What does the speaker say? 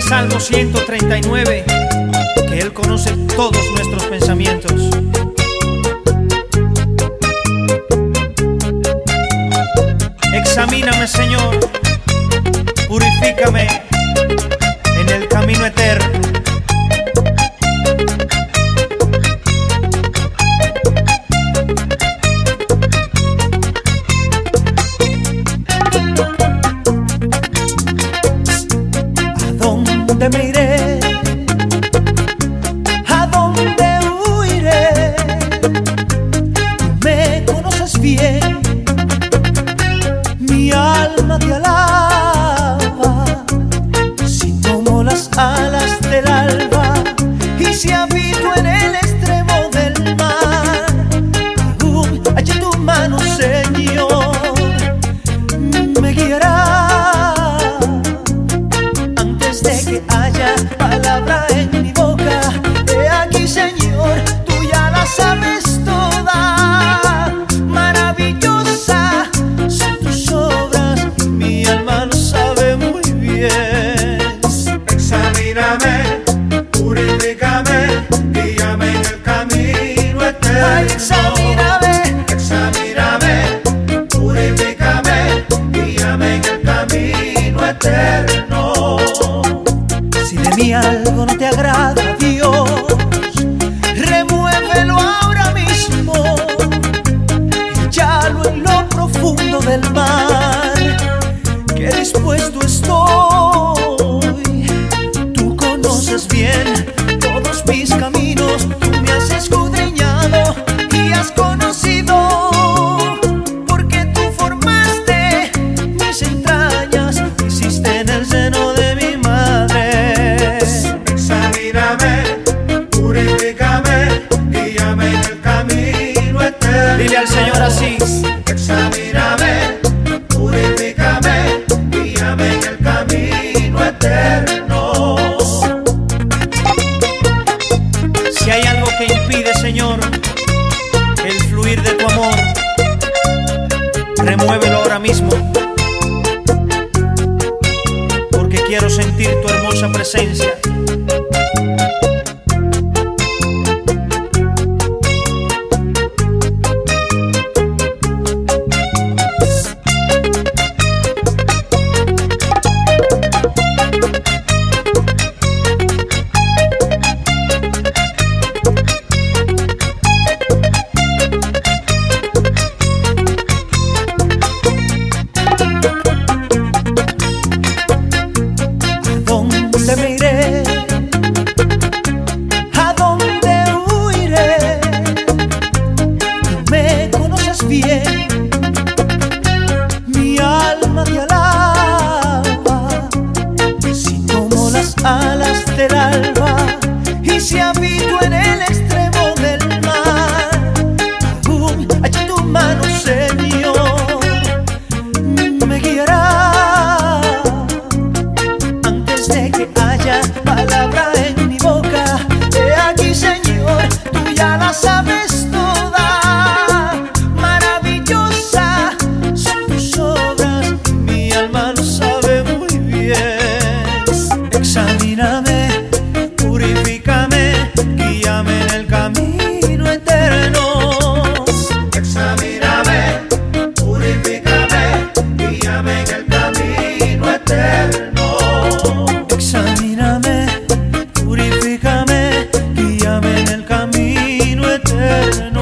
Salmo 139, que Él conoce todos nuestros pensamientos. Examíname, Señor, purifícame en el camino eterno. ¿A dónde me iré? ¿A dónde huiré? Tú me conoces bien, mi alma te alaba. Si tomo las alas del alba y si habito en el extremo del mar, aún allí tu mano, Señor, me guiará. Antes de que haya palabra en mi boca, he aquí, Señor, tú ya la sabes toda. Maravillosa son tus obras, mi alma lo sabe muy bien. Examíname, purifícame, guíame en el camino eterno. Ay, examíname, Examíname, purifícame, guíame en el camino eterno. si de mí algo no te agrada, Dios, remuévelo ahora mismo, échalo en lo profundo del mar, que dispuesto estoy. Tú conoces bien todos mis caminos, tú me has escudriñado y has conocido, porque tú formaste mis entrañas, me hiciste en el seno de mi madre. Examíname, purifícame, guíame en el camino eterno. Dile al Señor así: Examíname, purifícame, guíame en el camino eterno. si hay algo que impide, Señor, el fluir de tu amor, remuévelo ahora mismo, porque quiero sentir tu hermosa presencia. ¿A dónde me iré? ¿A dónde huiré? Tú me conoces bien, mi alma te alaba. Si tomo las alas del alba y si habito en el extremo del mar, aún allí tu mano, Señor, me guiará. Antes de que haya palabra en mi boca, he aquí, Señor, tú ya la sabes toda. Maravillosa son tus obras, mi alma lo sabe muy bien. Examíname, purifícame, guíame en el camino eterno. Examíname, purifícame, guíame en el camino eterno. Examíname, purifícame, guíame en el camino eterno.